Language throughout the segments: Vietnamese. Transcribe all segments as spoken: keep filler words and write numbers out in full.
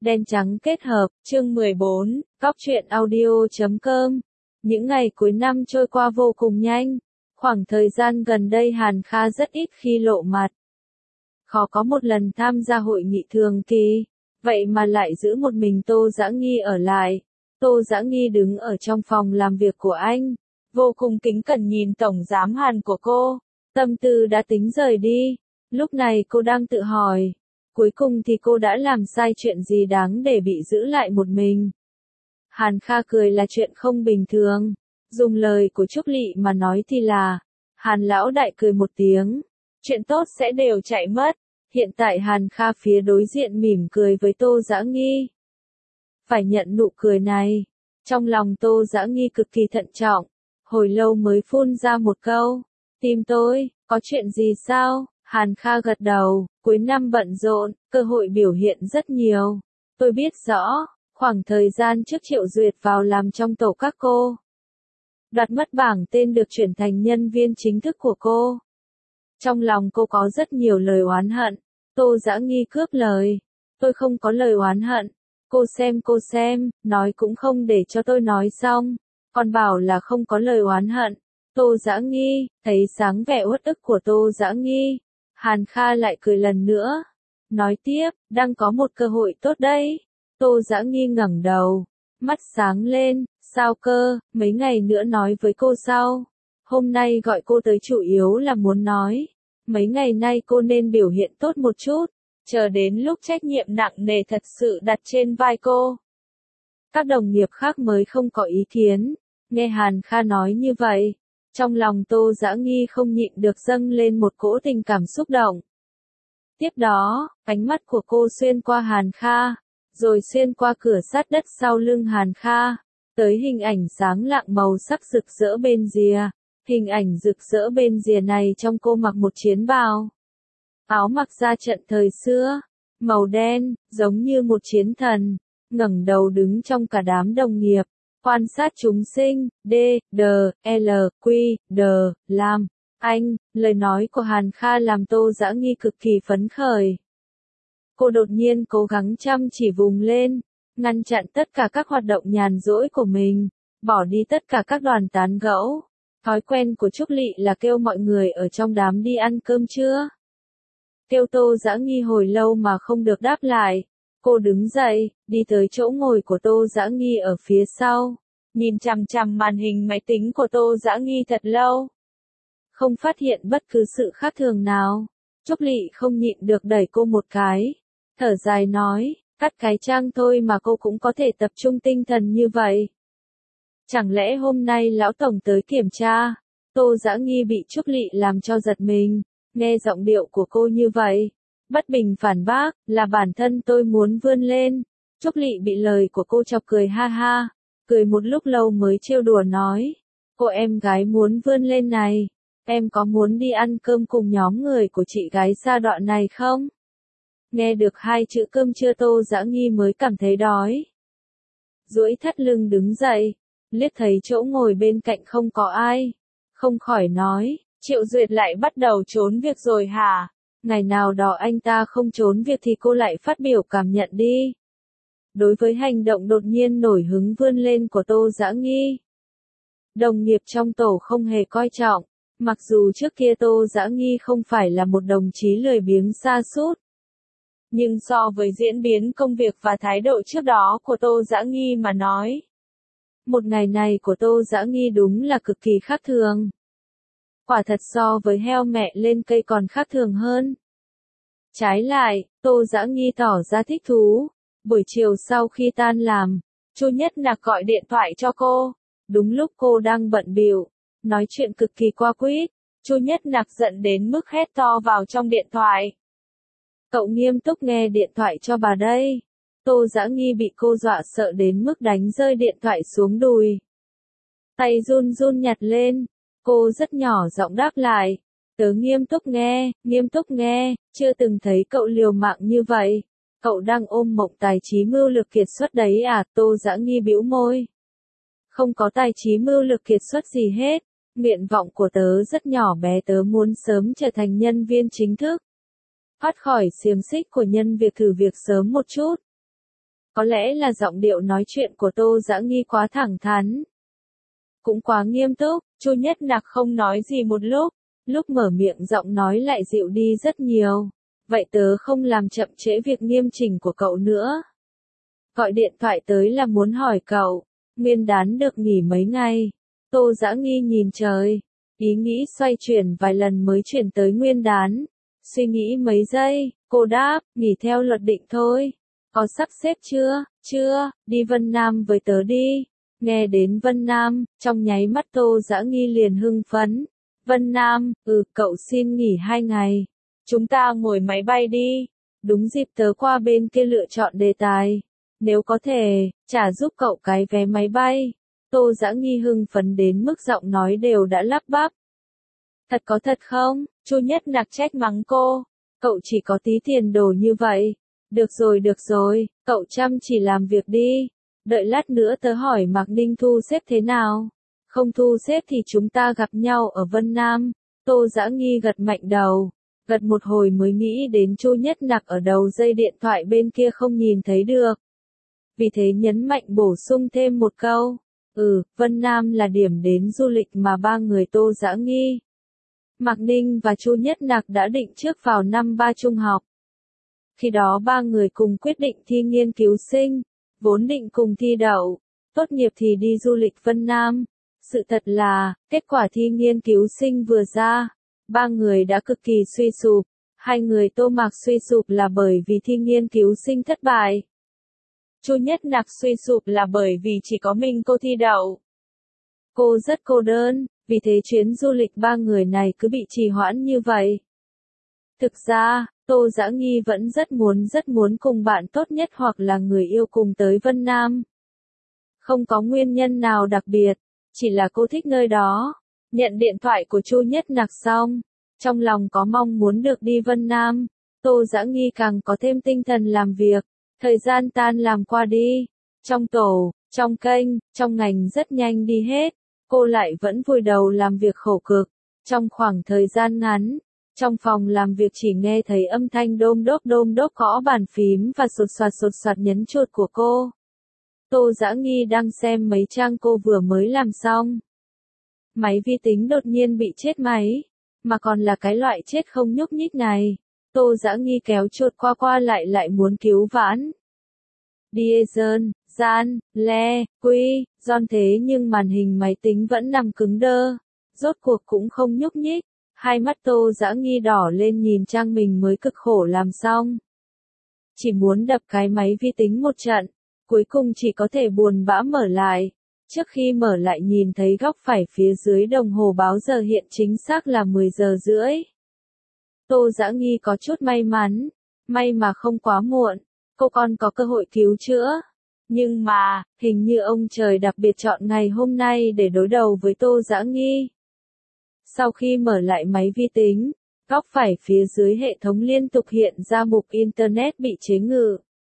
Đen trắng kết hợp, chương mười bốn, góc truyện audio chấm com. Những ngày cuối năm trôi qua vô cùng nhanh. Khoảng thời gian gần đây Hàn Kha rất ít khi lộ mặt. Khó có một lần tham gia hội nghị thường kỳ, vậy mà lại giữ một mình Tô Dã Nghi ở lại. Tô Dã Nghi đứng ở trong phòng làm việc của anh, vô cùng kính cẩn nhìn tổng giám Hàn của cô. Tâm tư đã tính rời đi, lúc này cô đang tự hỏi, cuối cùng thì cô đã làm sai chuyện gì đáng để bị giữ lại một mình. Hàn Kha cười là chuyện không bình thường, dùng lời của Trúc Lị mà nói thì là, Hàn lão đại cười một tiếng, chuyện tốt sẽ đều chạy mất. Hiện tại Hàn Kha phía đối diện mỉm cười với Tô Dã Nghi. Phải nhận nụ cười này, trong lòng Tô Dã Nghi cực kỳ thận trọng, hồi lâu mới phun ra một câu, tìm tôi, có chuyện gì sao? Hàn Kha gật đầu, cuối năm bận rộn, cơ hội biểu hiện rất nhiều. Tôi biết rõ, khoảng thời gian trước Triệu Duyệt vào làm trong tổ các cô. Đoạt mất bảng tên được chuyển thành nhân viên chính thức của cô. Trong lòng cô có rất nhiều lời oán hận. Tô Dã Nghi cướp lời. Tôi không có lời oán hận. Cô xem cô xem, nói cũng không để cho tôi nói xong. Còn bảo là không có lời oán hận. Tô Dã Nghi, thấy sáng vẻ uất ức của Tô Dã Nghi. Hàn Kha lại cười lần nữa. Nói tiếp, đang có một cơ hội tốt đấy. Tô Dã Nghi ngẩng đầu, mắt sáng lên, sao cơ, mấy ngày nữa nói với cô sau. Hôm nay gọi cô tới chủ yếu là muốn nói. Mấy ngày nay cô nên biểu hiện tốt một chút, chờ đến lúc trách nhiệm nặng nề thật sự đặt trên vai cô. Các đồng nghiệp khác mới không có ý kiến, nghe Hàn Kha nói như vậy. Trong lòng Tô Dã Nghi không nhịn được dâng lên một cỗ tình cảm xúc động. Tiếp đó, ánh mắt của cô xuyên qua Hàn Kha, rồi xuyên qua cửa sát đất sau lưng Hàn Kha, tới hình ảnh sáng lạng màu sắc rực rỡ bên rìa. Hình ảnh rực rỡ bên rìa này trong cô mặc một chiến bào. Áo mặc ra trận thời xưa, màu đen, giống như một chiến thần, ngẩng đầu đứng trong cả đám đồng nghiệp. Quan sát chúng sinh, D, D, L, Q, D, làm, anh, lời nói của Hàn Kha làm Tô Dã Nghi cực kỳ phấn khởi. Cô đột nhiên cố gắng chăm chỉ vùng lên, ngăn chặn tất cả các hoạt động nhàn rỗi của mình, bỏ đi tất cả các đoàn tán gẫu. Thói quen của Trúc Lị là kêu mọi người ở trong đám đi ăn cơm trưa. Kêu Tô Dã Nghi hồi lâu mà không được đáp lại. Cô đứng dậy, đi tới chỗ ngồi của Tô Dã Nghi ở phía sau, nhìn chằm chằm màn hình máy tính của Tô Dã Nghi thật lâu. Không phát hiện bất cứ sự khác thường nào. Trúc Lị không nhịn được đẩy cô một cái, thở dài nói, cắt cái trang thôi mà cô cũng có thể tập trung tinh thần như vậy. Chẳng lẽ hôm nay lão tổng tới kiểm tra? Tô Dã Nghi bị Trúc Lị làm cho giật mình, nghe giọng điệu của cô như vậy, bất bình phản bác, là bản thân tôi muốn vươn lên. Trúc Lị bị lời của cô chọc cười ha ha, cười một lúc lâu mới trêu đùa nói, cô em gái muốn vươn lên này, em có muốn đi ăn cơm cùng nhóm người của chị gái xa đoạn này không? Nghe được hai chữ cơm trưa Tô Dã Nghi mới cảm thấy đói. Duỗi thắt lưng đứng dậy, liếc thấy chỗ ngồi bên cạnh không có ai, không khỏi nói, Triệu Duyệt lại bắt đầu trốn việc rồi hả? Ngày nào đó anh ta không trốn việc thì cô lại phát biểu cảm nhận đi. Đối với hành động đột nhiên nổi hứng vươn lên của Tô Dã Nghi, đồng nghiệp trong tổ không hề coi trọng, mặc dù trước kia Tô Dã Nghi không phải là một đồng chí lười biếng sa sút. Nhưng so với diễn biến công việc và thái độ trước đó của Tô Dã Nghi mà nói, một ngày này của Tô Dã Nghi đúng là cực kỳ khác thường. Quả thật so với heo mẹ lên cây còn khác thường hơn. Trái lại, Tô Dã Nghi tỏ ra thích thú. Buổi chiều sau khi tan làm, Chu Nhất Nặc gọi điện thoại cho cô. Đúng lúc cô đang bận bịu, nói chuyện cực kỳ qua quýt, Chu Nhất Nặc giận đến mức hét to vào trong điện thoại. Cậu nghiêm túc nghe điện thoại cho bà đây. Tô Dã Nghi bị cô dọa sợ đến mức đánh rơi điện thoại xuống đùi. Tay run run nhặt lên, cô rất nhỏ giọng đáp lại, tớ nghiêm túc nghe, nghiêm túc nghe, chưa từng thấy cậu liều mạng như vậy. Cậu đang ôm mộng tài trí mưu lược kiệt xuất đấy à? Tô Dã Nghi bĩu môi. Không có tài trí mưu lược kiệt xuất gì hết, nguyện vọng của tớ rất nhỏ bé, tớ muốn sớm trở thành nhân viên chính thức. Thoát khỏi xiềng xích của nhân việc thử việc sớm một chút. Có lẽ là giọng điệu nói chuyện của Tô Dã Nghi quá thẳng thắn. Cũng quá nghiêm túc, Chu Nhất Nặc không nói gì một lúc, lúc mở miệng giọng nói lại dịu đi rất nhiều. Vậy tớ không làm chậm trễ việc nghiêm chỉnh của cậu nữa. Gọi điện thoại tới là muốn hỏi cậu, Nguyên Đán được nghỉ mấy ngày. Tô Dã Nghi nhìn trời, ý nghĩ xoay chuyển vài lần mới chuyển tới Nguyên Đán. Suy nghĩ mấy giây, cô đáp, nghỉ theo luật định thôi. Có sắp xếp chưa? Chưa, đi Vân Nam với tớ đi. Nghe đến Vân Nam, trong nháy mắt Tô Dã Nghi liền hưng phấn. Vân Nam, ừ, cậu xin nghỉ hai ngày. Chúng ta ngồi máy bay đi. Đúng dịp tớ qua bên kia lựa chọn đề tài. Nếu có thể, trả giúp cậu cái vé máy bay. Tô Dã Nghi hưng phấn đến mức giọng nói đều đã lắp bắp. Thật có thật không? Chu Nhất Nặc trách mắng cô. Cậu chỉ có tí tiền đồ như vậy. Được rồi được rồi, cậu chăm chỉ làm việc đi. Đợi lát nữa tớ hỏi Mạc Ninh thu xếp thế nào. Không thu xếp thì chúng ta gặp nhau ở Vân Nam. Tô Dã Nghi gật mạnh đầu. Gật một hồi mới nghĩ đến Chu Nhất Nặc ở đầu dây điện thoại bên kia không nhìn thấy được. Vì thế nhấn mạnh bổ sung thêm một câu. Ừ, Vân Nam là điểm đến du lịch mà ba người Tô Dã Nghi, Mạc Ninh và Chu Nhất Nặc đã định trước vào năm ba trung học. Khi đó ba người cùng quyết định thi nghiên cứu sinh, vốn định cùng thi đậu, tốt nghiệp thì đi du lịch Vân Nam. Sự thật là, kết quả thi nghiên cứu sinh vừa ra, ba người đã cực kỳ suy sụp. Hai người Tô Mạc suy sụp là bởi vì thi nghiên cứu sinh thất bại. Chu Nhất Nặc suy sụp là bởi vì chỉ có mình cô thi đậu. Cô rất cô đơn, vì thế chuyến du lịch ba người này cứ bị trì hoãn như vậy. Thực ra, Tô Dã Nghi vẫn rất muốn rất muốn cùng bạn tốt nhất hoặc là người yêu cùng tới Vân Nam. Không có nguyên nhân nào đặc biệt, chỉ là cô thích nơi đó. Nhận điện thoại của Chu Nhất Nặc xong, trong lòng có mong muốn được đi Vân Nam, Tô Dã Nghi càng có thêm tinh thần làm việc. Thời gian tan làm qua đi, trong tổ, trong kênh, trong ngành rất nhanh đi hết, cô lại vẫn vùi đầu làm việc khổ cực. Trong khoảng thời gian ngắn, trong phòng làm việc chỉ nghe thấy âm thanh đôm đốp đôm đốp gõ bàn phím và sột soạt sột soạt nhấn chuột của cô. Tô Dã Nghi đang xem mấy trang cô vừa mới làm xong. Máy vi tính đột nhiên bị chết máy, mà còn là cái loại chết không nhúc nhích này. Tô Dã Nghi kéo chuột qua qua lại lại muốn cứu vãn. Diezern, gian, le, quy, giòn thế nhưng màn hình máy tính vẫn nằm cứng đơ. Rốt cuộc cũng không nhúc nhích. Hai mắt Tô Dã Nghi đỏ lên nhìn trang mình mới cực khổ làm xong. Chỉ muốn đập cái máy vi tính một trận. Cuối cùng chỉ có thể buồn bã mở lại. Trước khi mở lại nhìn thấy góc phải phía dưới đồng hồ báo giờ hiện chính xác là mười giờ rưỡi. Tô Dã Nghi có chút may mắn, may mà không quá muộn, cô còn có cơ hội cứu chữa. Nhưng mà, hình như ông trời đặc biệt chọn ngày hôm nay để đối đầu với Tô Dã Nghi. Sau khi mở lại máy vi tính, góc phải phía dưới hệ thống liên tục hiện ra mục Internet bị chế ngự.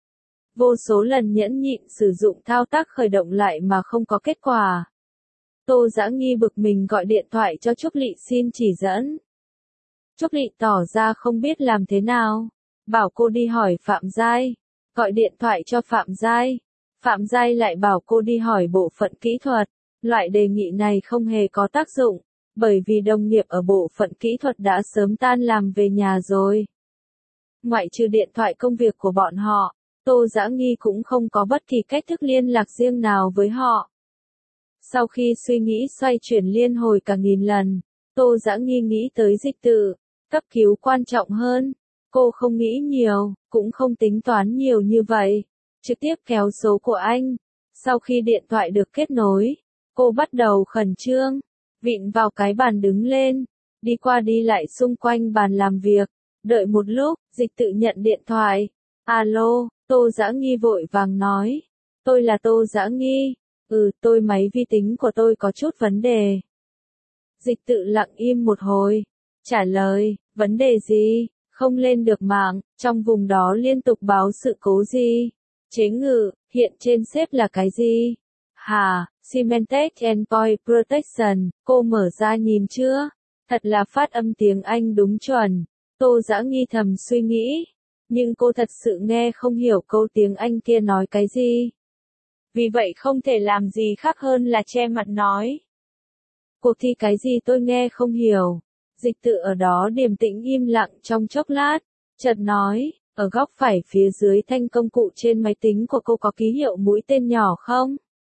Vô số lần nhẫn nhịn sử dụng thao tác khởi động lại mà không có kết quả. Tô Dã Nghi bực mình gọi điện thoại cho Trúc Lị xin chỉ dẫn. Trúc Lị tỏ ra không biết làm thế nào, bảo cô đi hỏi Phạm Giai. Gọi điện thoại cho Phạm Giai, Phạm Giai lại bảo cô đi hỏi bộ phận kỹ thuật. Loại đề nghị này không hề có tác dụng, bởi vì đồng nghiệp ở bộ phận kỹ thuật đã sớm tan làm về nhà rồi. Ngoại trừ điện thoại công việc của bọn họ, Tô Dã Nghi cũng không có bất kỳ cách thức liên lạc riêng nào với họ. Sau khi suy nghĩ xoay chuyển liên hồi cả nghìn lần, Tô Dã Nghi nghĩ tới dịch tự, cấp cứu quan trọng hơn. Cô không nghĩ nhiều, cũng không tính toán nhiều như vậy. Trực tiếp kéo số của anh. Sau khi điện thoại được kết nối, cô bắt đầu khẩn trương, vịn vào cái bàn đứng lên, đi qua đi lại xung quanh bàn làm việc. Đợi một lúc, dịch tự nhận điện thoại. Alo, Tô Dã Nghi vội vàng nói. Tôi là Tô Dã Nghi. Ừ, tôi máy vi tính của tôi có chút vấn đề. Dịch tự lặng im một hồi. Trả lời, vấn đề gì? Không lên được mạng, trong vùng đó liên tục báo sự cố gì? Chế ngự, hiện trên xếp là cái gì? Hà, Symantec Endpoint Protection, cô mở ra nhìn chưa? Thật là phát âm tiếng Anh đúng chuẩn. Tô Dã Nghi thầm suy nghĩ. Nhưng cô thật sự nghe không hiểu câu tiếng Anh kia nói cái gì. Vì vậy không thể làm gì khác hơn là che mặt nói. Cuộc thi cái gì tôi nghe không hiểu. Dịch tự ở đó điềm tĩnh im lặng trong chốc lát, chợt nói, ở góc phải phía dưới thanh công cụ trên máy tính của cô có ký hiệu mũi tên nhỏ không?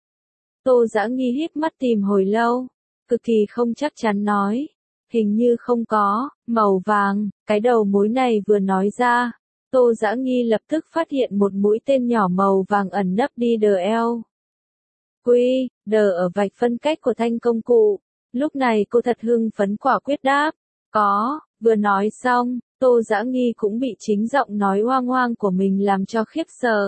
Tô Dã Nghi híp mắt tìm hồi lâu, cực kỳ không chắc chắn nói, hình như không có, màu vàng, cái đầu mối này vừa nói ra, Tô Dã Nghi lập tức phát hiện một mũi tên nhỏ màu vàng ẩn nấp đi đờ eo. Quy, đờ ở vạch phân cách của thanh công cụ. Lúc này cô thật hưng phấn quả quyết đáp, có, vừa nói xong, Tô Dã Nghi cũng bị chính giọng nói hoang hoang của mình làm cho khiếp sợ.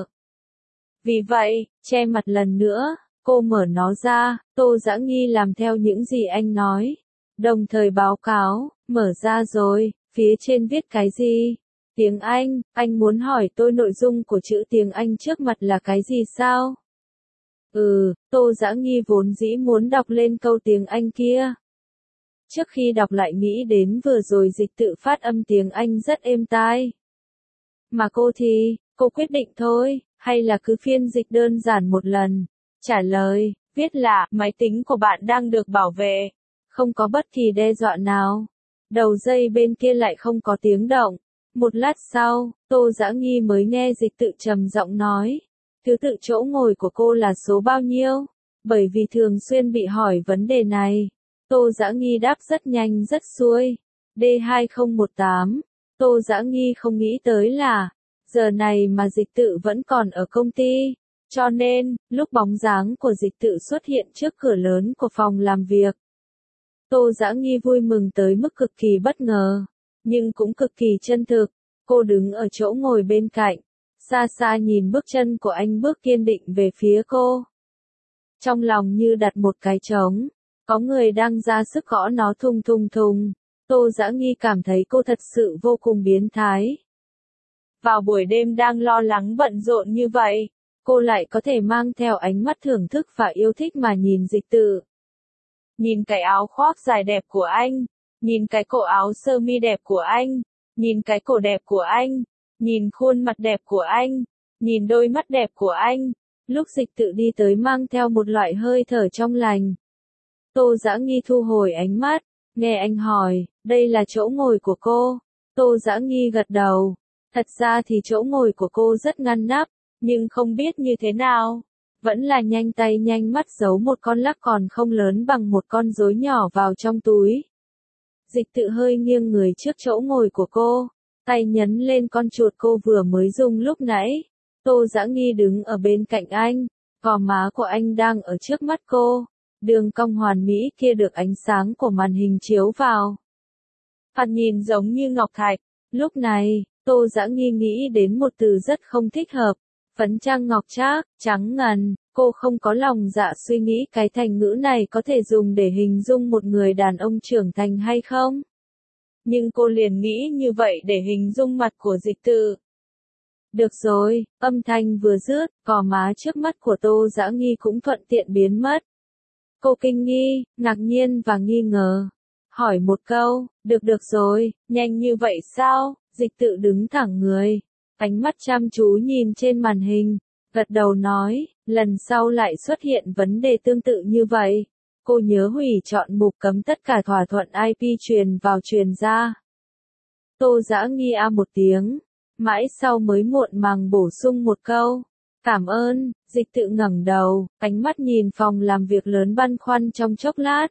Vì vậy, che mặt lần nữa, cô mở nó ra, Tô Dã Nghi làm theo những gì anh nói. Đồng thời báo cáo, mở ra rồi, phía trên viết cái gì? Tiếng Anh, anh muốn hỏi tôi nội dung của chữ tiếng Anh trước mặt là cái gì sao? Ừ, Tô Dã Nghi vốn dĩ muốn đọc lên câu tiếng Anh kia. Trước khi đọc lại nghĩ đến vừa rồi dịch tự phát âm tiếng Anh rất êm tai. Mà cô thì, cô quyết định thôi, hay là cứ phiên dịch đơn giản một lần. Trả lời, viết là, máy tính của bạn đang được bảo vệ. Không có bất kỳ đe dọa nào. Đầu dây bên kia lại không có tiếng động. Một lát sau, Tô Dã Nghi mới nghe dịch tự trầm giọng nói. Thứ tự chỗ ngồi của cô là số bao nhiêu? Bởi vì thường xuyên bị hỏi vấn đề này. Tô Dã Nghi đáp rất nhanh rất xuôi. D hai không một tám. Tô Dã Nghi không nghĩ tới là, giờ này mà dịch tự vẫn còn ở công ty. Cho nên, lúc bóng dáng của dịch tự xuất hiện trước cửa lớn của phòng làm việc. Tô Dã Nghi vui mừng tới mức cực kỳ bất ngờ. Nhưng cũng cực kỳ chân thực. Cô đứng ở chỗ ngồi bên cạnh. Xa xa nhìn bước chân của anh bước kiên định về phía cô. Trong lòng như đặt một cái trống. Có người đang ra sức gõ nó thùng thùng thùng. Tô Dã Nghi cảm thấy cô thật sự vô cùng biến thái. Vào buổi đêm đang lo lắng bận rộn như vậy, cô lại có thể mang theo ánh mắt thưởng thức và yêu thích mà nhìn dịch tự. Nhìn cái áo khoác dài đẹp của anh, nhìn cái cổ áo sơ mi đẹp của anh, nhìn cái cổ đẹp của anh, nhìn khuôn mặt đẹp của anh, nhìn đôi mắt đẹp của anh. Lúc dịch tự đi tới mang theo một loại hơi thở trong lành. Tô Dã Nghi thu hồi ánh mắt, nghe anh hỏi, đây là chỗ ngồi của cô. Tô Dã Nghi gật đầu. Thật ra thì chỗ ngồi của cô rất ngăn nắp, nhưng không biết như thế nào. Vẫn là nhanh tay nhanh mắt giấu một con lắc còn không lớn bằng một con rối nhỏ vào trong túi. Dịch tự hơi nghiêng người trước chỗ ngồi của cô, tay nhấn lên con chuột cô vừa mới dùng lúc nãy. Tô Dã Nghi đứng ở bên cạnh anh, gò má của anh đang ở trước mắt cô. Đường cong hoàn mỹ kia được ánh sáng của màn hình chiếu vào. Thoạt nhìn giống như ngọc thạch. Lúc này, Tô Dã Nghi nghĩ đến một từ rất không thích hợp. Phấn trang ngọc trác, trắng ngần. Cô không có lòng dạ suy nghĩ cái thành ngữ này có thể dùng để hình dung một người đàn ông trưởng thành hay không. Nhưng cô liền nghĩ như vậy để hình dung mặt của dịch tự. Được rồi, âm thanh vừa dứt, gò má trước mắt của Tô Dã Nghi cũng thuận tiện biến mất. Cô kinh nghi, ngạc nhiên và nghi ngờ. Hỏi một câu, được được rồi, nhanh như vậy sao? Dịch tự đứng thẳng người, ánh mắt chăm chú nhìn trên màn hình, gật đầu nói, lần sau lại xuất hiện vấn đề tương tự như vậy. Cô nhớ hủy chọn mục cấm tất cả thỏa thuận i pê truyền vào truyền ra. Tô Dã Nghi a một tiếng, mãi sau mới muộn màng bổ sung một câu. Cảm ơn, dịch tự ngẩng đầu, ánh mắt nhìn phòng làm việc lớn băn khoăn trong chốc lát.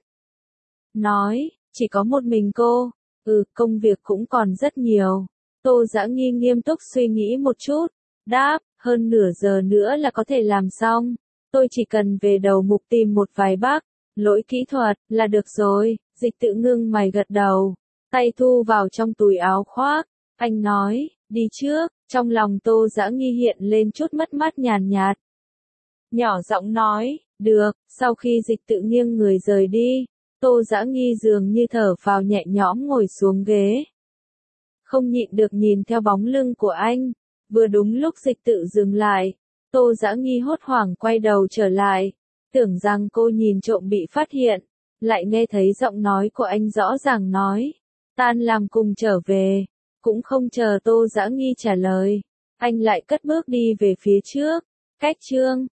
Nói, chỉ có một mình cô, ừ, công việc cũng còn rất nhiều. Tô Dã Nghi nghiêm túc suy nghĩ một chút, đáp, hơn nửa giờ nữa là có thể làm xong. Tôi chỉ cần về đầu mục tìm một vài bug, lỗi kỹ thuật, là được rồi. Dịch tự ngưng mày gật đầu, tay thu vào trong túi áo khoác. Anh nói, đi trước. Trong lòng Tô Dã Nghi hiện lên chút mất mát nhàn nhạt. Nhỏ giọng nói, được. Sau khi dịch tự nghiêng người rời đi, Tô Dã Nghi dường như thở phào nhẹ nhõm ngồi xuống ghế. Không nhịn được nhìn theo bóng lưng của anh. Vừa đúng lúc dịch tự dừng lại, Tô Dã Nghi hốt hoảng quay đầu trở lại, tưởng rằng cô nhìn trộm bị phát hiện, lại nghe thấy giọng nói của anh rõ ràng nói, tan làm cùng trở về. Cũng không chờ Tô Dã Nghi trả lời, anh lại cất bước đi về phía trước. Cách Trương